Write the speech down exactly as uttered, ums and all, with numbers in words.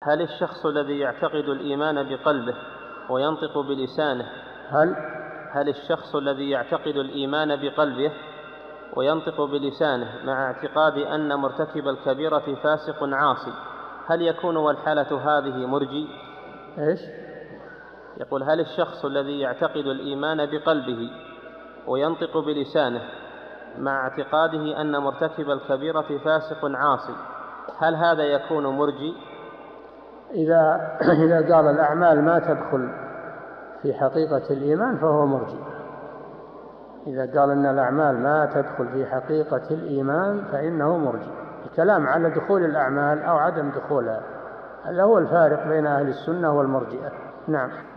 هل الشخص الذي يعتقد الإيمان بقلبه وينطق بلسانه هل هل الشخص الذي يعتقد الإيمان بقلبه وينطق بلسانه مع اعتقاد أن مرتكب الكبيرة فاسق عاصي، هل يكون والحالة هذه مرجي؟ إيش؟ يقول: هل الشخص الذي يعتقد الإيمان بقلبه وينطق بلسانه مع اعتقاده أن مرتكب الكبيرة فاسق عاصي، هل هذا يكون مرجي؟ إذا إذا قال الأعمال ما تدخل في حقيقة الإيمان فهو مرجي. إذا قال أن الأعمال ما تدخل في حقيقة الإيمان فإنه مرجي. الكلام على دخول الأعمال أو عدم دخولها، هذا هو الفارق بين أهل السنة والمرجئة. نعم.